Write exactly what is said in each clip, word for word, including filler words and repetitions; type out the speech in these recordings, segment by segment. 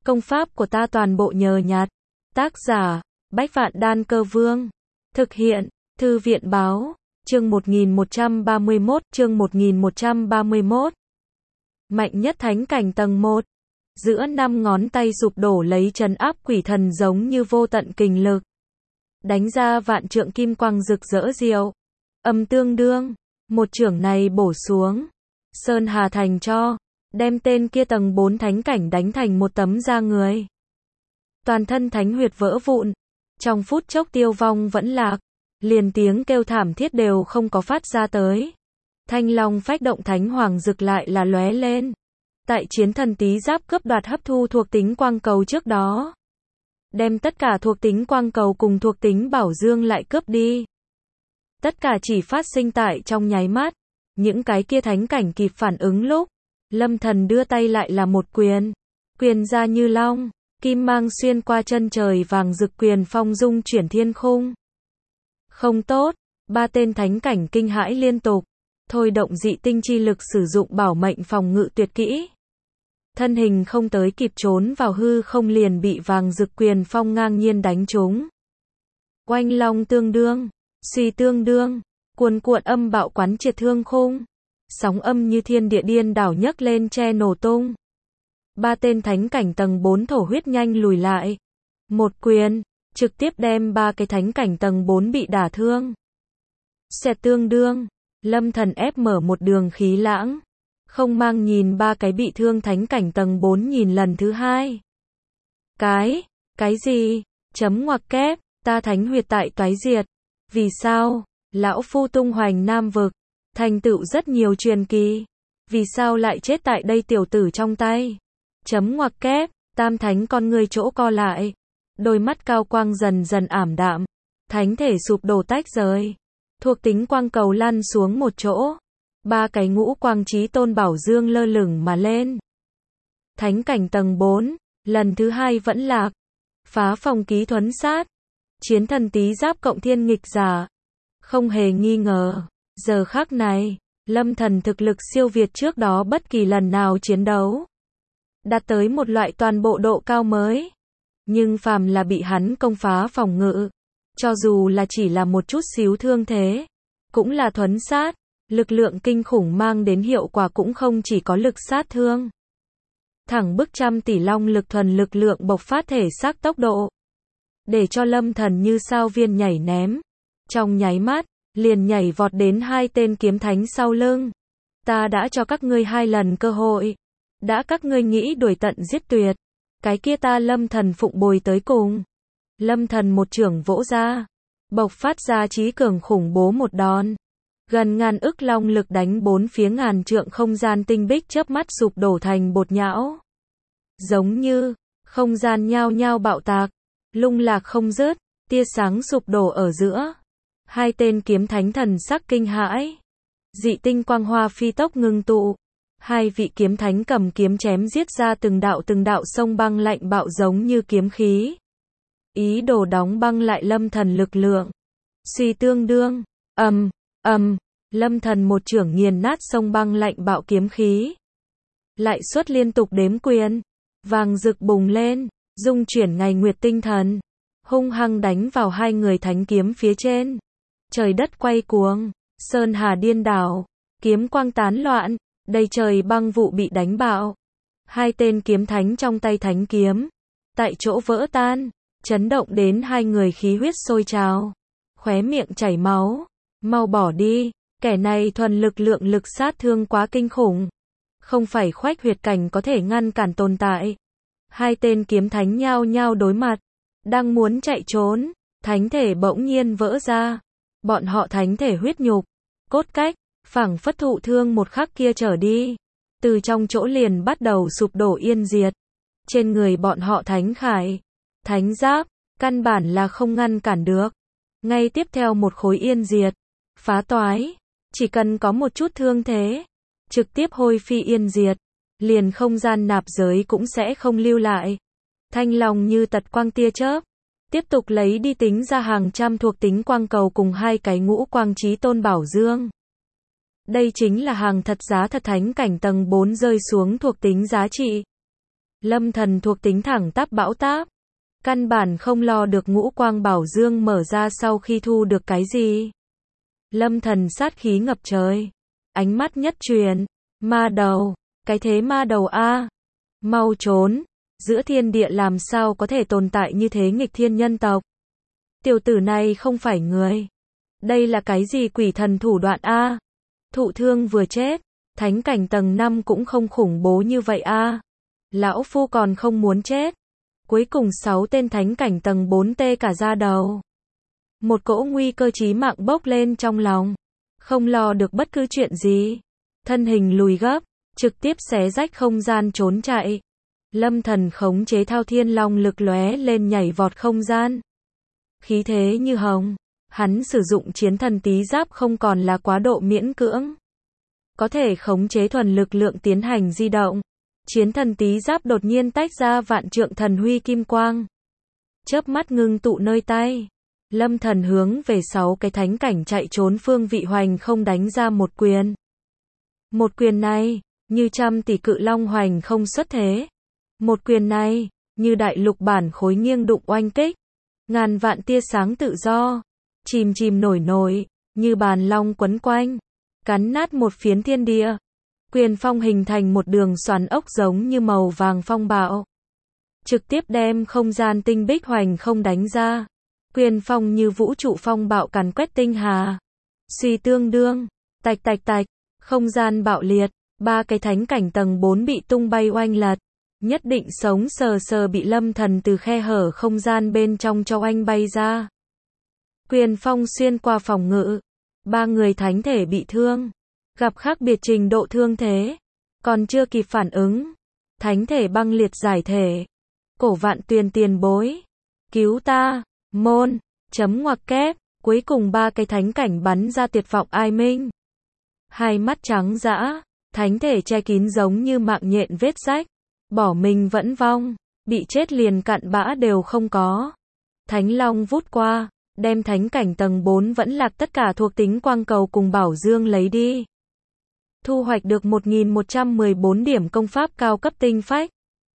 Công pháp của ta toàn bộ nhờ nhặt. Tác giả, Bách Vạn Đan Cơ Vương. Thực hiện, Thư viện Báo. Chương một nghìn một trăm ba mươi mốt, chương một nghìn một trăm ba mươi mốt. Mạnh nhất thánh cảnh tầng một. Giữa năm ngón tay sụp đổ lấy trấn áp quỷ thần giống như vô tận kình lực. Đánh ra vạn trượng kim quang rực rỡ diệu. Âm tương đương, một chưởng này bổ xuống. Sơn Hà thành cho, đem tên kia tầng bốn thánh cảnh đánh thành một tấm da người. Toàn thân thánh huyệt vỡ vụn, trong phút chốc tiêu vong vẫn lạc, liền tiếng kêu thảm thiết đều không có phát ra tới. Thanh long phách động thánh hoàng rực lại là lóe lên. Tại chiến thần tí giáp cướp đoạt hấp thu thuộc tính quang cầu trước đó, đem tất cả thuộc tính quang cầu cùng thuộc tính bảo dương lại cướp đi. Tất cả chỉ phát sinh tại trong nháy mắt. Những cái kia thánh cảnh kịp phản ứng lúc, Lâm Thần đưa tay lại là một quyền. Quyền ra như long, kim mang xuyên qua chân trời vàng rực, quyền phong dung chuyển thiên khung. Không tốt, ba tên thánh cảnh kinh hãi liên tục, thôi động dị tinh chi lực sử dụng bảo mệnh phòng ngự tuyệt kỹ. Thân hình không tới kịp trốn vào hư không liền bị vàng rực quyền phong ngang nhiên đánh trúng. Oanh long tương đương, suy tương đương, cuồn cuộn âm bạo quán triệt thương khung. Sóng âm như thiên địa điên đảo nhấc lên che nổ tung. Ba tên thánh cảnh tầng bốn thổ huyết nhanh lùi lại. Một quyền, trực tiếp đem ba cái thánh cảnh tầng bốn bị đả thương. Xẹt tương đương, Lâm Thần ép mở một đường khí lãng. Không mang nhìn ba cái bị thương thánh cảnh tầng bốn nhìn lần thứ hai. Cái, cái gì? Chấm ngoặc kép, ta thánh huyệt tại toái diệt. Vì sao? Lão phu tung hoành Nam vực, thành tựu rất nhiều truyền kỳ. Vì sao lại chết tại đây tiểu tử trong tay? Chấm ngoặc kép, tam thánh con người chỗ co lại. Đôi mắt cao quang dần dần ảm đạm. Thánh thể sụp đổ tách rời. Thuộc tính quang cầu lăn xuống một chỗ. Ba cái ngũ quang chí tôn bảo dương lơ lửng mà lên. Thánh cảnh tầng bốn, lần thứ hai vẫn lạc. Phá phòng ký thuấn sát. Chiến thần tí giáp cộng thiên nghịch giả. Không hề nghi ngờ, giờ khắc này, Lâm Thần thực lực siêu việt trước đó bất kỳ lần nào chiến đấu. Đạt tới một loại toàn bộ độ cao mới. Nhưng phàm là bị hắn công phá phòng ngự, cho dù là chỉ là một chút xíu thương thế, cũng là thuấn sát. Lực lượng kinh khủng mang đến hiệu quả cũng không chỉ có lực sát thương. Thẳng bức trăm tỷ long lực thuần lực lượng bộc phát thể xác tốc độ. Để cho Lâm Thần như sao viên nhảy ném. Trong nháy mắt, liền nhảy vọt đến hai tên kiếm thánh sau lưng. Ta đã cho các ngươi hai lần cơ hội. Đã các ngươi nghĩ đuổi tận giết tuyệt. Cái kia ta Lâm Thần phụng bồi tới cùng. Lâm Thần một chưởng vỗ ra. Bộc phát ra chí cường khủng bố một đòn. Gần ngàn ức long lực đánh bốn phía ngàn trượng không gian tinh bích chớp mắt sụp đổ thành bột nhão. Giống như, không gian nhao nhao bạo tạc. Lung lạc không dứt, tia sáng sụp đổ ở giữa. Hai tên kiếm thánh thần sắc kinh hãi. Dị tinh quang hoa phi tốc ngưng tụ. Hai vị kiếm thánh cầm kiếm chém giết ra từng đạo từng đạo sông băng lạnh bạo giống như kiếm khí. Ý đồ đóng băng lại Lâm Thần lực lượng. Suy tương đương, ầm, ầm, Lâm Thần một chưởng nghiền nát sông băng lạnh bạo kiếm khí. Lại xuất liên tục đếm quyền. Vàng rực bùng lên, dung chuyển ngày nguyệt tinh thần. Hung hăng đánh vào hai người thánh kiếm phía trên. Trời đất quay cuồng, sơn hà điên đảo, kiếm quang tán loạn, đầy trời băng vụ bị đánh bạo. Hai tên kiếm thánh trong tay thánh kiếm, tại chỗ vỡ tan, chấn động đến hai người khí huyết sôi trào, khóe miệng chảy máu. Mau bỏ đi, kẻ này thuần lực lượng lực sát thương quá kinh khủng. Không phải khoách huyệt cảnh có thể ngăn cản tồn tại. Hai tên kiếm thánh nhao nhao đối mặt, đang muốn chạy trốn, thánh thể bỗng nhiên vỡ ra. Bọn họ thánh thể huyết nhục, cốt cách, phảng phất thụ thương một khắc kia trở đi. Từ trong chỗ liền bắt đầu sụp đổ yên diệt. Trên người bọn họ thánh khải, thánh giáp, căn bản là không ngăn cản được. Ngay tiếp theo một khối yên diệt, phá toái, chỉ cần có một chút thương thế, trực tiếp hôi phi yên diệt, liền không gian nạp giới cũng sẽ không lưu lại. Thanh long như tật quang tia chớp, tiếp tục lấy đi tính ra hàng trăm thuộc tính quang cầu cùng hai cái ngũ quang chí tôn bảo dương. Đây chính là hàng thật giá thật thánh cảnh tầng bốn rơi xuống thuộc tính giá trị. Lâm Thần thuộc tính thẳng tắp bão táp. Căn bản không lo được ngũ quang bảo dương mở ra sau khi thu được cái gì. Lâm Thần sát khí ngập trời. Ánh mắt nhất truyền. Ma đầu. Cái thế ma đầu a, mau trốn. Giữa thiên địa làm sao có thể tồn tại như thế nghịch thiên nhân tộc. Tiểu tử này không phải người. Đây là cái gì quỷ thần thủ đoạn a? Thụ thương vừa chết. Thánh cảnh tầng năm cũng không khủng bố như vậy a. Lão phu còn không muốn chết. Cuối cùng sáu tên thánh cảnh tầng bốn tê cả da đầu. Một cỗ nguy cơ chí mạng bốc lên trong lòng. Không lo được bất cứ chuyện gì. Thân hình lùi gấp, trực tiếp xé rách không gian trốn chạy. Lâm Thần khống chế thao thiên long lực lóe lên nhảy vọt không gian. Khí thế như hồng. Hắn sử dụng chiến thần tí giáp không còn là quá độ miễn cưỡng. Có thể khống chế thuần lực lượng tiến hành di động. Chiến thần tí giáp đột nhiên tách ra vạn trượng thần huy kim quang. Chớp mắt ngưng tụ nơi tay. Lâm Thần hướng về sáu cái thánh cảnh chạy trốn phương vị hoành không đánh ra một quyền. Một quyền này, như trăm tỷ cự long hoành không xuất thế. Một quyền này, như đại lục bản khối nghiêng đụng oanh kích. Ngàn vạn tia sáng tự do. Chìm chìm nổi nổi, như bàn long quấn quanh. Cắn nát một phiến thiên địa. Quyền phong hình thành một đường xoắn ốc giống như màu vàng phong bạo. Trực tiếp đem không gian tinh bích hoành không đánh ra. Quyền phong như vũ trụ phong bạo càn quét tinh hà. Suy tương đương, tạch tạch tạch, không gian bạo liệt, ba cái thánh cảnh tầng bốn bị tung bay oanh lật. Nhất định sống sờ sờ bị Lâm Thần từ khe hở không gian bên trong cho oanh bay ra. Quyền phong xuyên qua phòng ngự. Ba người thánh thể bị thương. Gặp khác biệt trình độ thương thế. Còn chưa kịp phản ứng. Thánh thể băng liệt giải thể. Cổ Vạn Tuyền tiền bối. Cứu ta. Môn. Chấm ngoặc kép. Cuối cùng ba cái thánh cảnh bắn ra tuyệt vọng ai minh. Hai mắt trắng dã. Thánh thể che kín giống như mạng nhện vết rách. Bỏ mình vẫn vong. Bị chết liền cặn bã đều không có. Thánh long vút qua. Đem thánh cảnh tầng bốn vẫn lạc tất cả thuộc tính quang cầu cùng bảo dương lấy đi. Thu hoạch được một nghìn một trăm mười bốn điểm công pháp cao cấp tinh phách.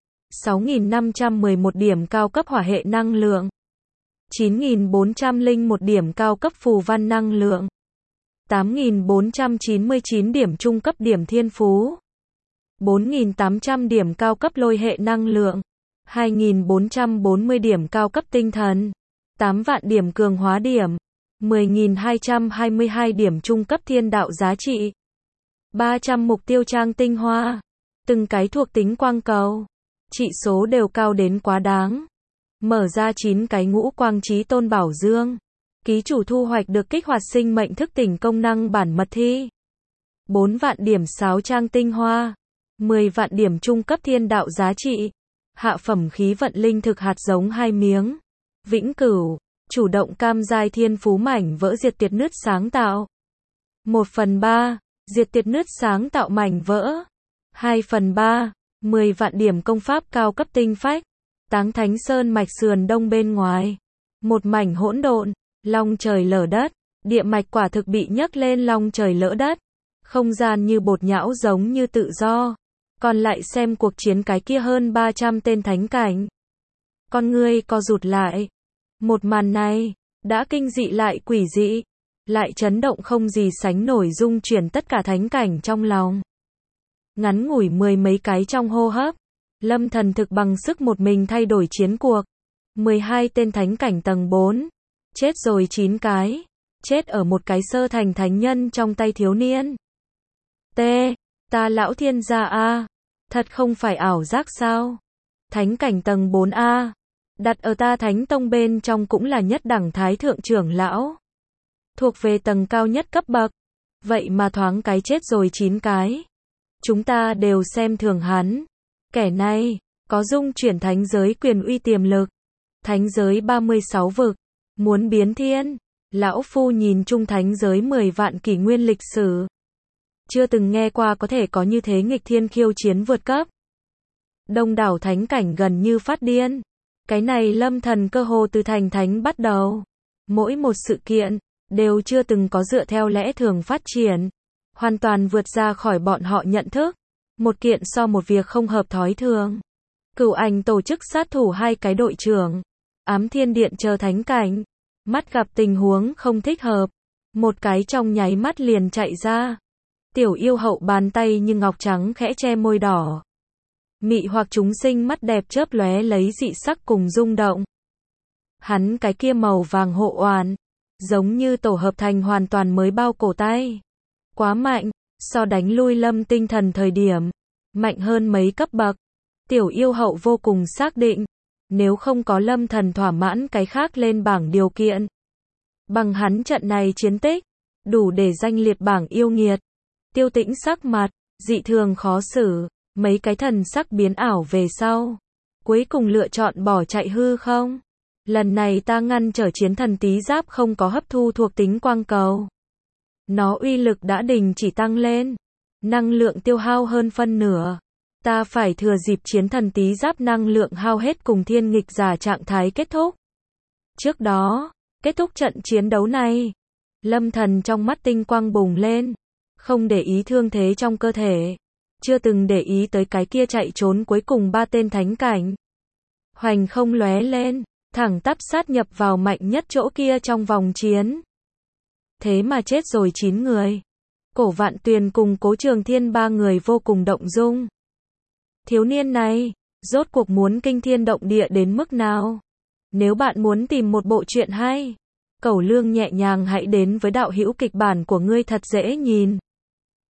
sáu nghìn năm trăm mười một điểm cao cấp hỏa hệ năng lượng. chín nghìn bốn trăm lẻ một điểm cao cấp phù văn năng lượng. tám nghìn bốn trăm chín mươi chín điểm trung cấp điểm thiên phú. bốn nghìn tám trăm điểm cao cấp lôi hệ năng lượng. hai nghìn bốn trăm bốn mươi điểm cao cấp tinh thần. tám vạn điểm cường hóa điểm. mười nghìn hai trăm hai mươi hai điểm trung cấp thiên đạo giá trị. ba trăm mục tiêu trang tinh hoa. Từng cái thuộc tính quang cầu. Trị số đều cao đến quá đáng. Mở ra chín cái ngũ quang chí tôn bảo dương. Ký chủ thu hoạch được kích hoạt sinh mệnh thức tỉnh công năng bản mật thi. bốn vạn điểm sáo trang tinh hoa. mười vạn điểm trung cấp thiên đạo giá trị. Hạ phẩm khí vận linh thực hạt giống hai miếng. Vĩnh cửu. Chủ động cam giai thiên phú mảnh vỡ diệt tiệt nứt sáng tạo. một phần ba. Diệt tiệt nứt sáng tạo mảnh vỡ. hai phần ba. mười vạn điểm công pháp cao cấp tinh phách. Táng Thánh Sơn mạch sườn đông bên ngoài. Một mảnh hỗn độn. Long trời lở đất. Địa mạch quả thực bị nhấc lên long trời lỡ đất. Không gian như bột nhão giống như tự do. Còn lại xem cuộc chiến cái kia hơn ba trăm tên thánh cảnh. Con ngươi co rụt lại. Một màn này, đã kinh dị lại quỷ dị. Lại chấn động không gì sánh nổi dung chuyển tất cả thánh cảnh trong lòng. Ngắn ngủi mười mấy cái trong hô hấp. Lâm Thần thực bằng sức một mình thay đổi chiến cuộc. mười hai tên thánh cảnh tầng bốn. Chết rồi chín cái. Chết ở một cái sơ thành thánh nhân trong tay thiếu niên. T. Ta lão thiên gia a. Thật không phải ảo giác sao? Thánh cảnh tầng bốn a. Đặt ở ta thánh tông bên trong cũng là nhất đẳng thái thượng trưởng lão. Thuộc về tầng cao nhất cấp bậc. Vậy mà thoáng cái chết rồi chín cái. Chúng ta đều xem thường hắn. Kẻ này, có dung chuyển thánh giới quyền uy tiềm lực. Thánh giới ba mươi sáu vực. Muốn biến thiên. Lão phu nhìn chung thánh giới mười vạn kỷ nguyên lịch sử. Chưa từng nghe qua có thể có như thế nghịch thiên khiêu chiến vượt cấp. Đông đảo thánh cảnh gần như phát điên. Cái này Lâm Thần cơ hồ từ thành thánh bắt đầu. Mỗi một sự kiện, đều chưa từng có dựa theo lẽ thường phát triển. Hoàn toàn vượt ra khỏi bọn họ nhận thức. Một kiện so một việc không hợp thói thường. Cửu Ảnh tổ chức sát thủ hai cái đội trưởng. Ám Thiên Điện chờ thánh cảnh. Mắt gặp tình huống không thích hợp. Một cái trong nháy mắt liền chạy ra. Tiểu yêu hậu bàn tay như ngọc trắng khẽ che môi đỏ. Mị hoặc chúng sinh mắt đẹp chớp lóe lấy dị sắc cùng rung động. Hắn cái kia màu vàng hộ oán, giống như tổ hợp thành hoàn toàn mới bao cổ tay. Quá mạnh, so đánh lui Lâm Tinh Thần thời điểm, mạnh hơn mấy cấp bậc. Tiểu yêu hậu vô cùng xác định, nếu không có Lâm Thần thỏa mãn cái khác lên bảng điều kiện, bằng hắn trận này chiến tích, đủ để danh liệt bảng yêu nghiệt. Tiêu Tĩnh sắc mặt, dị thường khó xử, mấy cái thần sắc biến ảo về sau. Cuối cùng lựa chọn bỏ chạy hư không? Lần này ta ngăn trở chiến thần tí giáp không có hấp thu thuộc tính quang cầu. Nó uy lực đã đình chỉ tăng lên. Năng lượng tiêu hao hơn phân nửa. Ta phải thừa dịp chiến thần tí giáp năng lượng hao hết cùng thiên nghịch giả trạng thái kết thúc. Trước đó, kết thúc trận chiến đấu này, Lâm Thần trong mắt tinh quang bùng lên. Không để ý thương thế trong cơ thể. Chưa từng để ý tới cái kia chạy trốn cuối cùng ba tên thánh cảnh. Hoành không lóe lên, thẳng tắp sát nhập vào mạnh nhất chỗ kia trong vòng chiến. Thế mà chết rồi chín người. Cổ Vạn Tuyền cùng Cố Trường Thiên ba người vô cùng động dung. Thiếu niên này, rốt cuộc muốn kinh thiên động địa đến mức nào? Nếu bạn muốn tìm một bộ truyện hay, Cẩu Lương nhẹ nhàng hãy đến với đạo hữu kịch bản của ngươi thật dễ nhìn.